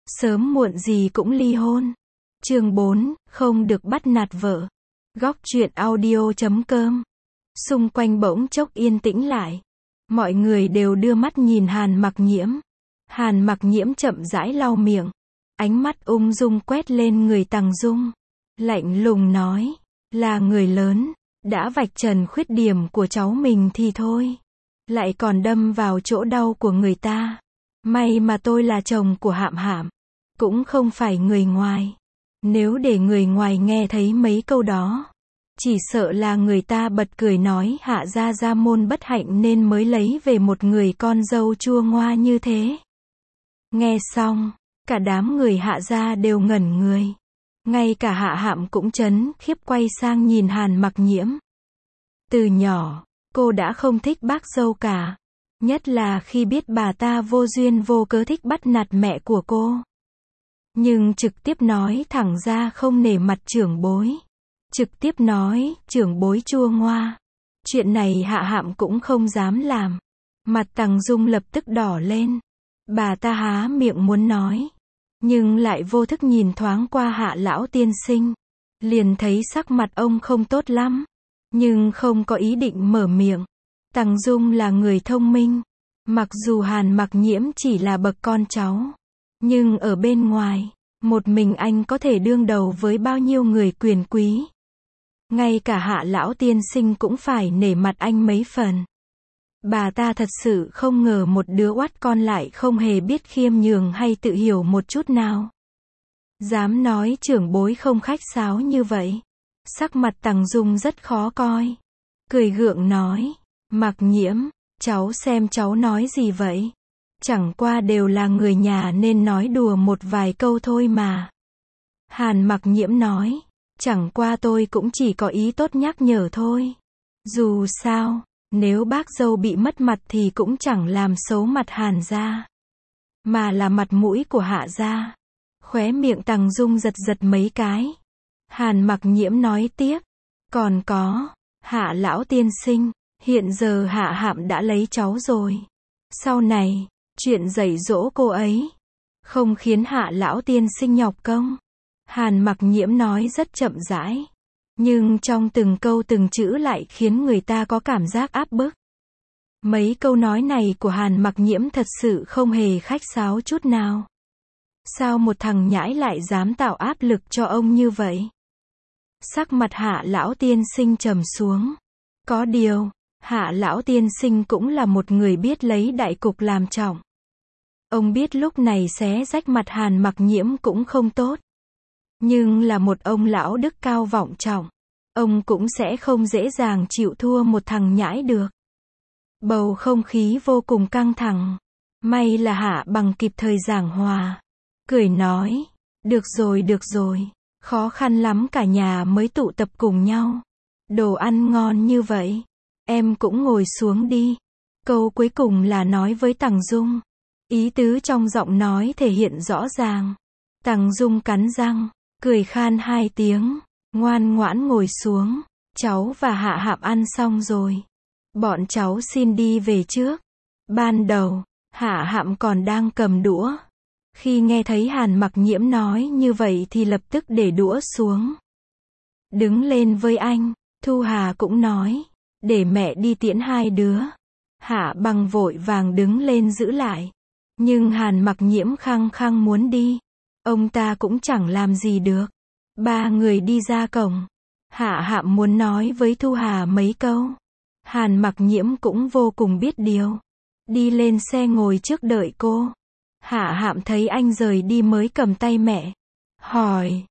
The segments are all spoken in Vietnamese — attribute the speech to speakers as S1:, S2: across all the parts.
S1: sớm muộn gì cũng ly hôn. Chương 4, không được bắt nạt vợ. Góc truyện audio.com. Xung quanh bỗng chốc yên tĩnh lại. Mọi người đều đưa mắt nhìn Hàn Mặc Nhiễm. Hàn Mặc Nhiễm chậm rãi lau miệng. Ánh mắt ung dung quét lên người Tằng Dung. Lạnh lùng nói, là người lớn, đã vạch trần khuyết điểm của cháu mình thì thôi. Lại còn đâm vào chỗ đau của người ta. May mà tôi là chồng của Hạm Hạm, cũng không phải người ngoài. Nếu để người ngoài nghe thấy mấy câu đó, chỉ sợ là người ta bật cười nói Hạ gia gia môn bất hạnh nên mới lấy về một người con dâu chua ngoa như thế. Nghe xong, cả đám người Hạ gia đều ngẩn người. Ngay cả Hạ Hạm cũng trấn khiếp quay sang nhìn Hàn Mặc Nhiễm. Từ nhỏ, cô đã không thích bác dâu cả. Nhất là khi biết bà ta vô duyên vô cớ thích bắt nạt mẹ của cô. Nhưng trực tiếp nói thẳng ra không nể mặt trưởng bối. Trực tiếp nói, trưởng bối chua ngoa. Chuyện này Hạ Hạm cũng không dám làm. Mặt Tằng Dung lập tức đỏ lên. Bà ta há miệng muốn nói. Nhưng lại vô thức nhìn thoáng qua Hạ lão tiên sinh. Liền thấy sắc mặt ông không tốt lắm. Nhưng không có ý định mở miệng. Tằng Dung là người thông minh. Mặc dù Hàn Mặc Nhiễm chỉ là bậc con cháu. Nhưng ở bên ngoài, một mình anh có thể đương đầu với bao nhiêu người quyền quý. Ngay cả Hạ lão tiên sinh cũng phải nể mặt anh mấy phần. Bà ta thật sự không ngờ một đứa oát con lại không hề biết khiêm nhường hay tự hiểu một chút nào. Dám nói trưởng bối không khách sáo như vậy. Sắc mặt Tằng Dung rất khó coi. Cười gượng nói, Mặc Nhiễm, cháu xem cháu nói gì vậy? Chẳng qua đều là người nhà nên nói đùa một vài câu thôi mà. Hàn Mặc Nhiễm nói, chẳng qua tôi cũng chỉ có ý tốt nhắc nhở thôi. Dù sao, nếu bác dâu bị mất mặt thì cũng chẳng làm xấu mặt Hàn gia, mà là mặt mũi của Hạ gia. Khóe miệng Tằng Dung giật giật mấy cái. Hàn Mặc Nhiễm nói tiếp, còn có, Hạ lão tiên sinh, hiện giờ Hạ Hạm đã lấy cháu rồi. Sau này, chuyện dạy dỗ cô ấy, không khiến Hạ lão tiên sinh nhọc công. Hàn Mặc Nhiễm nói rất chậm rãi. Nhưng trong từng câu từng chữ lại khiến người ta có cảm giác áp bức. Mấy câu nói này của Hàn Mặc Nhiễm thật sự không hề khách sáo chút nào. Sao một thằng nhãi lại dám tạo áp lực cho ông như vậy? Sắc mặt Hạ lão tiên sinh trầm xuống. Có điều, Hạ lão tiên sinh cũng là một người biết lấy đại cục làm trọng. Ông biết lúc này xé rách mặt Hàn Mặc Nhiễm cũng không tốt. Nhưng là một ông lão đức cao vọng trọng. Ông cũng sẽ không dễ dàng chịu thua một thằng nhãi được. Bầu không khí vô cùng căng thẳng. May là Hạ Bằng kịp thời giảng hòa. Cười nói, được rồi. Khó khăn lắm cả nhà mới tụ tập cùng nhau. Đồ ăn ngon như vậy. Em cũng ngồi xuống đi. Câu cuối cùng là nói với Tằng Dung. Ý tứ trong giọng nói thể hiện rõ ràng. Tằng Dung cắn răng, cười khan hai tiếng, ngoan ngoãn ngồi xuống. Cháu và Hạ Hạm ăn xong rồi. Bọn cháu xin đi về trước. Ban đầu, Hạ Hạm còn đang cầm đũa. Khi nghe thấy Hàn Mặc Nhiễm nói như vậy thì lập tức để đũa xuống. Đứng lên với anh. Thu Hà cũng nói, để mẹ đi tiễn hai đứa. Hạ Bằng vội vàng đứng lên giữ lại. Nhưng Hàn Mặc Nhiễm khăng khăng muốn đi. Ông ta cũng chẳng làm gì được. Ba người đi ra cổng. Hạ Hạm muốn nói với Thu Hà mấy câu. Hàn Mặc Nhiễm cũng vô cùng biết điều. Đi lên xe ngồi trước đợi cô. Hạ Hạm thấy anh rời đi mới cầm tay mẹ. Hỏi,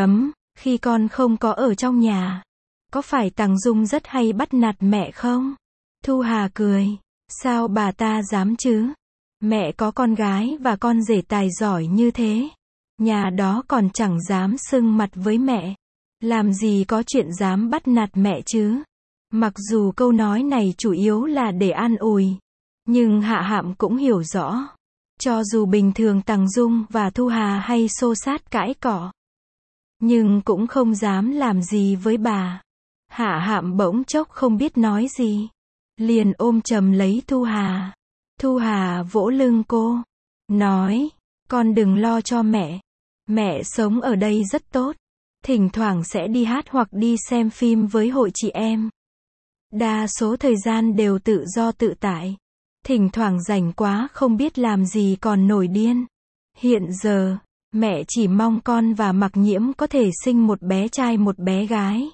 S1: khi con không có ở trong nhà, có phải Tằng Dung rất hay bắt nạt mẹ không? Thu Hà cười. Sao bà ta dám chứ? Mẹ có con gái và con rể tài giỏi như thế. Nhà đó còn chẳng dám sưng mặt với mẹ. Làm gì có chuyện dám bắt nạt mẹ chứ? Mặc dù câu nói này chủ yếu là để an ủi. Nhưng Hạ Hạm cũng hiểu rõ. Cho dù bình thường Tằng Dung và Thu Hà hay xô xát cãi cọ, nhưng cũng không dám làm gì với bà. Hạ Hạm bỗng chốc không biết nói gì. Liền ôm chầm lấy Thu Hà. Thu Hà vỗ lưng cô. Nói, Con đừng lo cho mẹ. Mẹ sống ở đây rất tốt. Thỉnh thoảng sẽ đi hát hoặc đi xem phim với hội chị em. Đa số thời gian đều tự do tự tại. Thỉnh thoảng rảnh quá không biết làm gì còn nổi điên. Hiện giờ, mẹ chỉ mong con và Mặc Nhiễm có thể sinh một bé trai một bé gái.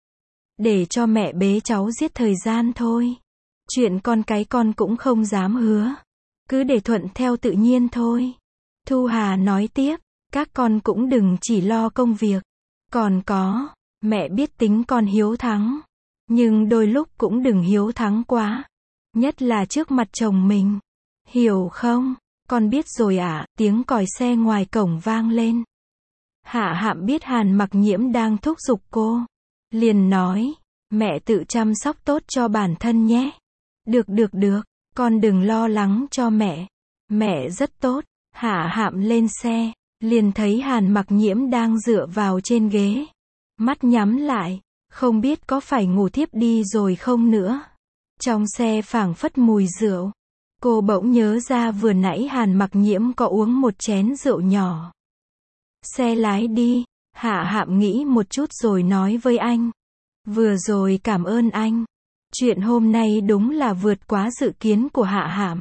S1: Để cho mẹ bế cháu giết thời gian thôi. Chuyện con cái con cũng không dám hứa. Cứ để thuận theo tự nhiên thôi. Thu Hà nói tiếp, các con cũng đừng chỉ lo công việc. Còn có, mẹ biết tính con hiếu thắng. Nhưng đôi lúc cũng đừng hiếu thắng quá. Nhất là trước mặt chồng mình. Hiểu không? Con biết rồi ạ. Tiếng còi xe ngoài cổng vang lên. Hạ Hạm biết Hàn Mặc Nhiễm đang thúc giục cô. Liền nói, mẹ tự chăm sóc tốt cho bản thân nhé. Được, con đừng lo lắng cho mẹ. Mẹ rất tốt. Hạ Hạm lên xe, liền thấy Hàn Mặc Nhiễm đang dựa vào trên ghế. Mắt nhắm lại, không biết có phải ngủ thiếp đi rồi không nữa. Trong xe phảng phất mùi rượu. Cô bỗng nhớ ra vừa nãy Hàn Mặc Nhiễm có uống một chén rượu nhỏ. Xe lái đi, Hạ Hạm nghĩ một chút rồi nói với anh. Vừa rồi cảm ơn anh. Chuyện hôm nay đúng là vượt quá dự kiến của Hạ Hạm.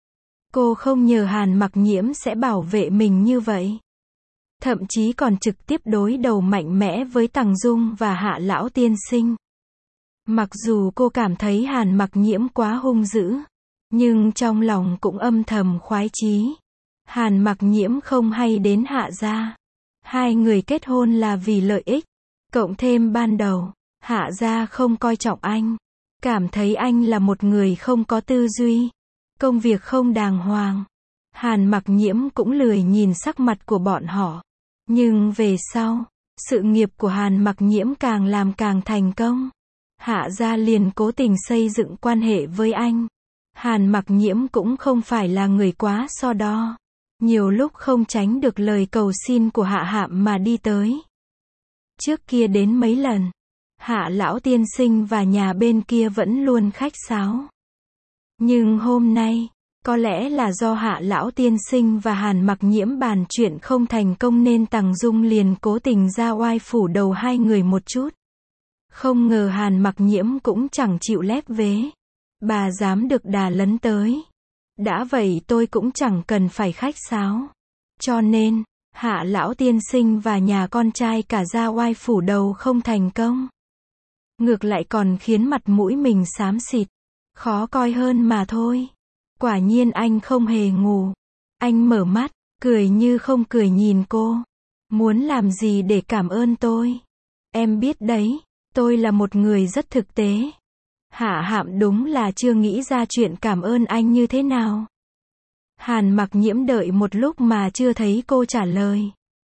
S1: Cô không ngờ Hàn Mặc Nhiễm sẽ bảo vệ mình như vậy. Thậm chí còn trực tiếp đối đầu mạnh mẽ với Tằng Dung và Hạ lão tiên sinh. Mặc dù cô cảm thấy Hàn Mặc Nhiễm quá hung dữ, nhưng trong lòng cũng âm thầm khoái chí. Hàn Mặc Nhiễm không hay đến Hạ gia. Hai người kết hôn là vì lợi ích. Cộng thêm ban đầu, Hạ gia không coi trọng anh. Cảm thấy anh là một người không có tư duy. Công việc không đàng hoàng. Hàn Mặc Nhiễm cũng lười nhìn sắc mặt của bọn họ. Nhưng về sau, sự nghiệp của Hàn Mặc Nhiễm càng làm càng thành công. Hạ gia liền cố tình xây dựng quan hệ với anh. Hàn Mặc Nhiễm cũng không phải là người quá so đo. Nhiều lúc không tránh được lời cầu xin của Hạ Hạm mà đi tới. Trước kia đến mấy lần, Hạ lão tiên sinh và nhà bên kia vẫn luôn khách sáo. Nhưng hôm nay, có lẽ là do Hạ lão tiên sinh và Hàn Mặc Nhiễm bàn chuyện không thành công nên Tằng Dung liền cố tình ra oai phủ đầu hai người một chút. Không ngờ Hàn Mặc Nhiễm cũng chẳng chịu lép vế. Bà dám được đà lấn tới. Đã vậy tôi cũng chẳng cần phải khách sáo. Cho nên, Hạ lão tiên sinh và nhà con trai cả ra oai phủ đầu không thành công. Ngược lại còn khiến mặt mũi mình xám xịt. Khó coi hơn mà thôi. Quả nhiên anh không hề ngủ. Anh mở mắt, cười như không cười nhìn cô. Muốn làm gì để cảm ơn tôi? Em biết đấy, tôi là một người rất thực tế. Hạ Hạm đúng là chưa nghĩ ra chuyện cảm ơn anh như thế nào. Hàn Mặc Nhiễm đợi một lúc mà chưa thấy cô trả lời.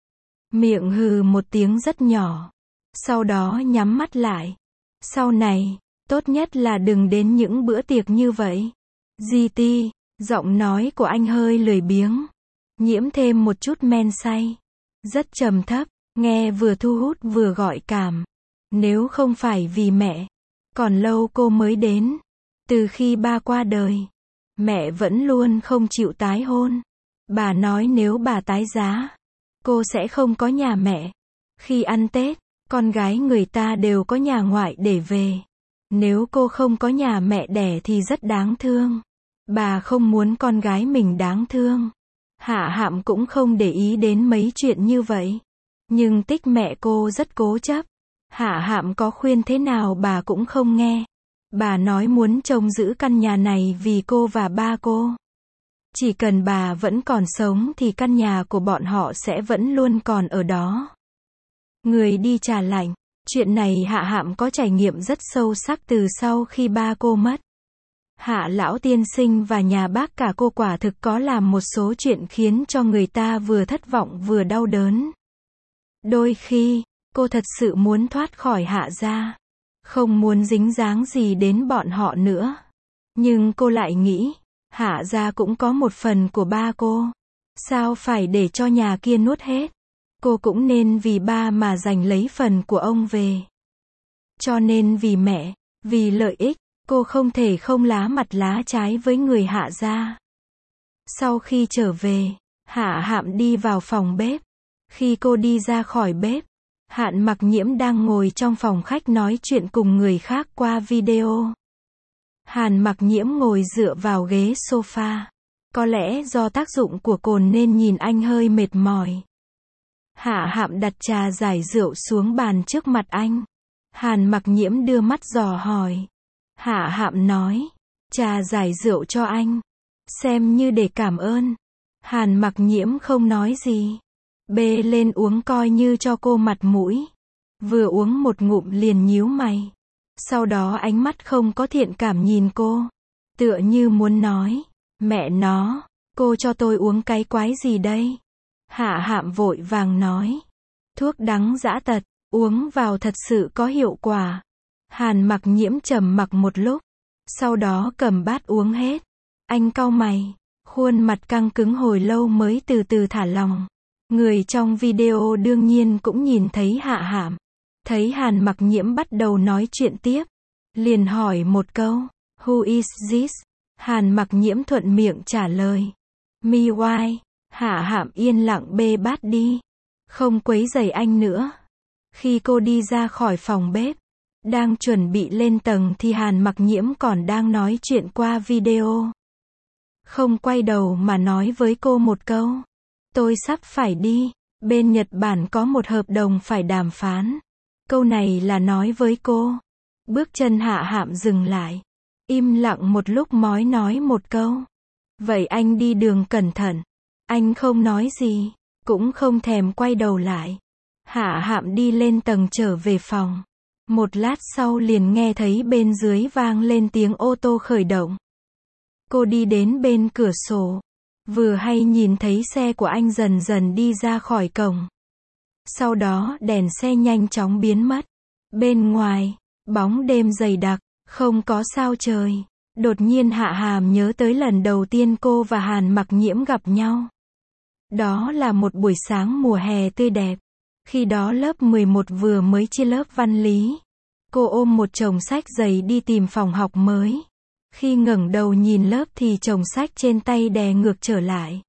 S1: Miệng hừ một tiếng rất nhỏ. Sau đó nhắm mắt lại. Sau này, tốt nhất là đừng đến những bữa tiệc như vậy. GT, giọng nói của anh hơi lười biếng. Nhiễm thêm một chút men say. Rất trầm thấp, nghe vừa thu hút vừa gợi cảm. Nếu không phải vì mẹ, còn lâu cô mới đến. Từ khi ba qua đời, mẹ vẫn luôn không chịu tái hôn. Bà nói nếu bà tái giá, cô sẽ không có nhà mẹ. Khi ăn Tết, con gái người ta đều có nhà ngoại để về. Nếu cô không có nhà mẹ đẻ thì rất đáng thương. Bà không muốn con gái mình đáng thương. Hạ Hạm cũng không để ý đến mấy chuyện như vậy. Nhưng Tích mẹ cô rất cố chấp. Hạ Hạm có khuyên thế nào bà cũng không nghe. Bà nói muốn trông giữ căn nhà này vì cô và ba cô. Chỉ cần bà vẫn còn sống thì căn nhà của bọn họ sẽ vẫn luôn còn ở đó. Người đi trả lạnh. Chuyện này Hạ Hạm có trải nghiệm rất sâu sắc từ sau khi ba cô mất. Hạ lão tiên sinh và nhà bác cả cô quả thực có làm một số chuyện khiến cho người ta vừa thất vọng vừa đau đớn. Đôi khi, cô thật sự muốn thoát khỏi Hạ gia. Không muốn dính dáng gì đến bọn họ nữa. Nhưng cô lại nghĩ, Hạ gia cũng có một phần của ba cô. Sao phải để cho nhà kia nuốt hết? Cô cũng nên vì ba mà giành lấy phần của ông về. Cho nên vì mẹ, vì lợi ích, cô không thể không lá mặt lá trái với người Hạ gia. Sau khi trở về, Hạ Hạm đi vào phòng bếp. Khi cô đi ra khỏi bếp, Hạn Mặc Nhiễm đang ngồi trong phòng khách nói chuyện cùng người khác qua video. Hàn Mặc Nhiễm ngồi dựa vào ghế sofa. Có lẽ do tác dụng của cồn nên nhìn anh hơi mệt mỏi. Hạ Hạm đặt trà giải rượu xuống bàn trước mặt anh. Hàn Mặc Nhiễm đưa mắt dò hỏi. Hạ Hạm nói, trà giải rượu cho anh. Xem như để cảm ơn. Hàn Mặc Nhiễm không nói gì. Bê lên uống coi như cho cô mặt mũi. Vừa uống một ngụm liền nhíu mày. Sau đó ánh mắt không có thiện cảm nhìn cô. Tựa như muốn nói, mẹ nó, cô cho tôi uống cái quái gì đây? Hạ Hạm vội vàng nói. Thuốc đắng dã tật, uống vào thật sự có hiệu quả. Hàn Mặc Nhiễm trầm mặc một lúc. Sau đó cầm bát uống hết. Anh cau mày. Khuôn mặt căng cứng hồi lâu mới từ từ thả lỏng. Người trong video đương nhiên cũng nhìn thấy Hạ Hạm. Thấy Hàn Mặc Nhiễm bắt đầu nói chuyện tiếp. Liền hỏi một câu. Who is this? Hàn Mặc Nhiễm thuận miệng trả lời. Me why? Hạ Hạm yên lặng bê bát đi. Không quấy rầy anh nữa. Khi cô đi ra khỏi phòng bếp, đang chuẩn bị lên tầng thì Hàn Mặc Nhiễm còn đang nói chuyện qua video. Không quay đầu mà nói với cô một câu. Tôi sắp phải đi. Bên Nhật Bản có một hợp đồng phải đàm phán. Câu này là nói với cô. Bước chân Hạ Hạm dừng lại. Im lặng một lúc mới nói một câu. Vậy anh đi đường cẩn thận. Anh không nói gì, cũng không thèm quay đầu lại. Hạ Hạm đi lên tầng trở về phòng. Một lát sau liền nghe thấy bên dưới vang lên tiếng ô tô khởi động. Cô đi đến bên cửa sổ. Vừa hay nhìn thấy xe của anh dần dần đi ra khỏi cổng. Sau đó đèn xe nhanh chóng biến mất. Bên ngoài, bóng đêm dày đặc, không có sao trời. Đột nhiên Hạ Hàm nhớ tới lần đầu tiên cô và Hàn Mặc Nhiễm gặp nhau. Đó là một buổi sáng mùa hè tươi đẹp. Khi đó lớp 11 vừa mới chia lớp văn lý. Cô ôm một chồng sách dày đi tìm phòng học mới. Khi ngẩng đầu nhìn lớp thì chồng sách trên tay đè ngược trở lại.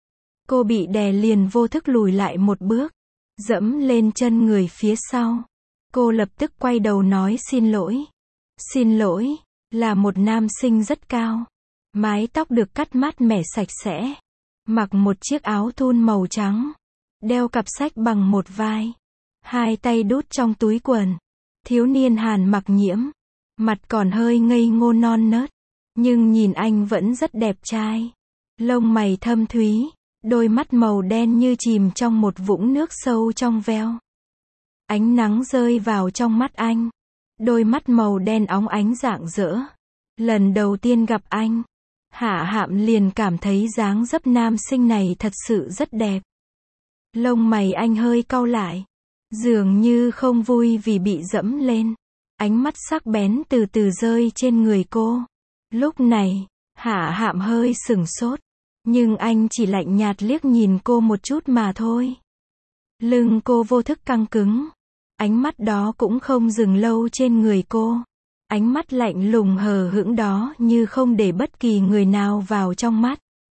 S1: Cô bị đè liền vô thức lùi lại một bước. Dẫm lên chân người phía sau. Cô lập tức quay đầu nói xin lỗi. Xin lỗi, là một nam sinh rất cao. Mái tóc được cắt mát mẻ sạch sẽ. Mặc một chiếc áo thun màu trắng. Đeo cặp sách bằng một vai. Hai tay đút trong túi quần. Thiếu niên Hàn Mặc Nhiễm. Mặt còn hơi ngây ngô non nớt. Nhưng nhìn anh vẫn rất đẹp trai. Lông mày thâm thúy. Đôi mắt màu đen như chìm trong một vũng nước sâu trong veo. Ánh nắng rơi vào trong mắt anh. Đôi mắt màu đen óng ánh rạng rỡ. Lần đầu tiên gặp anh, Hạ Hạm liền cảm thấy dáng dấp nam sinh này thật sự rất đẹp. Lông mày anh hơi cau lại. Dường như không vui vì bị dẫm lên. Ánh mắt sắc bén từ từ rơi trên người cô. Lúc này, Hạ Hạm hơi sửng sốt. Nhưng anh chỉ lạnh nhạt liếc nhìn cô một chút mà thôi. Lưng cô vô thức căng cứng. Ánh mắt đó cũng không dừng lâu trên người cô. Ánh mắt lạnh lùng hờ hững đó như không để bất kỳ người nào vào trong mắt.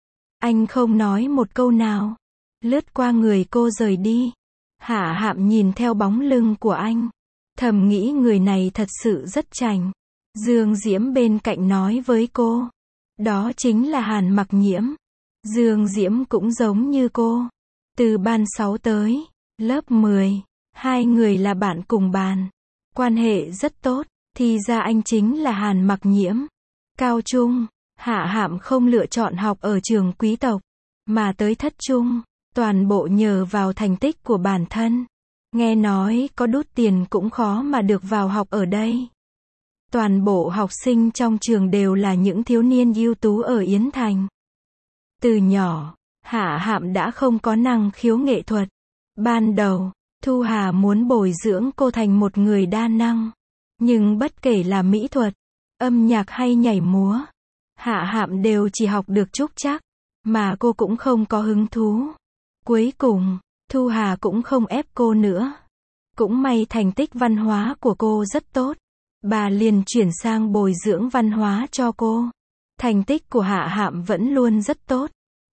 S1: Anh không nói một câu nào. Lướt qua người cô rời đi. Hạ Hạm nhìn theo bóng lưng của anh. Thầm nghĩ người này thật sự rất chảnh. Dương Diễm bên cạnh nói với cô. Đó chính là Hàn Mặc Nhiễm. Dương Diễm cũng giống như cô. Từ ban 6 tới lớp 10, hai người là bạn cùng bàn. Quan hệ rất tốt. Thì ra anh chính là Hàn Mặc Nhiễm. Cao trung, Hạ Hạm không lựa chọn học ở trường quý tộc, mà tới thất trung, toàn bộ nhờ vào thành tích của bản thân. Nghe nói có đút tiền cũng khó mà được vào học ở đây. Toàn bộ học sinh trong trường đều là những thiếu niên ưu tú ở Yến Thành. Từ nhỏ, Hạ Hạm đã không có năng khiếu nghệ thuật. Ban đầu, Thu Hà muốn bồi dưỡng cô thành một người đa năng. Nhưng bất kể là mỹ thuật, âm nhạc hay nhảy múa, Hạ Hạm đều chỉ học được trúc trắc, mà cô cũng không có hứng thú. Cuối cùng, Thu Hà cũng không ép cô nữa. Cũng may thành tích văn hóa của cô rất tốt. Bà liền chuyển sang bồi dưỡng văn hóa cho cô. Thành tích của Hạ Hạm vẫn luôn rất tốt.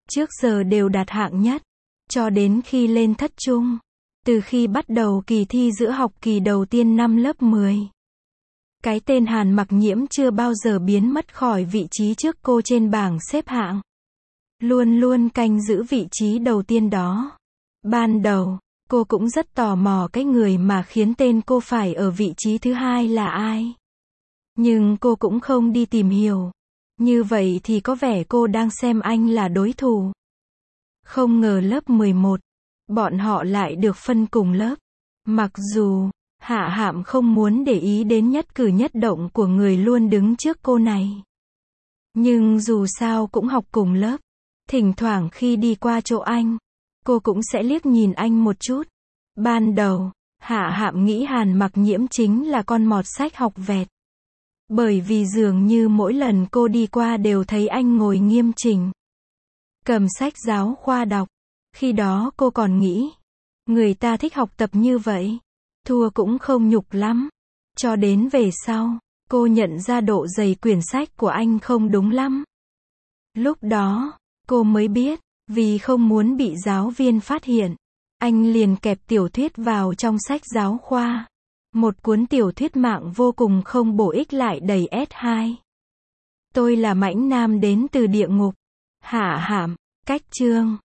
S1: trước giờ đều đạt hạng nhất, cho đến khi lên thất trung. Từ khi bắt đầu kỳ thi giữa học kỳ đầu tiên năm lớp 10. Cái tên Hàn Mặc Nhiễm chưa bao giờ biến mất khỏi vị trí trước cô trên bảng xếp hạng. Luôn luôn canh giữ vị trí đầu tiên đó. Ban đầu, cô cũng rất tò mò cái người mà khiến tên cô phải ở vị trí thứ hai là ai. Nhưng cô cũng không đi tìm hiểu. Như vậy thì có vẻ cô đang xem anh là đối thủ. Không ngờ lớp 11, bọn họ lại được phân cùng lớp. Mặc dù, Hạ Hạm không muốn để ý đến nhất cử nhất động của người luôn đứng trước cô này. Nhưng dù sao cũng học cùng lớp. Thỉnh thoảng khi đi qua chỗ anh, cô cũng sẽ liếc nhìn anh một chút. Ban đầu, Hạ Hạm nghĩ Hàn Mặc Nhiễm chính là con mọt sách học vẹt. Bởi vì dường như mỗi lần cô đi qua đều thấy anh ngồi nghiêm chỉnh, cầm sách giáo khoa đọc. Khi đó cô còn nghĩ, người ta thích học tập như vậy, thua cũng không nhục lắm. Cho đến về sau, cô nhận ra độ dày quyển sách của anh không đúng lắm. Lúc đó, cô mới biết, vì không muốn bị giáo viên phát hiện, anh liền kẹp tiểu thuyết vào trong sách giáo khoa. Một cuốn tiểu thuyết mạng vô cùng không bổ ích lại đầy S2. Tôi là mãnh nam đến từ địa ngục. Hạ Hạm, cách chương.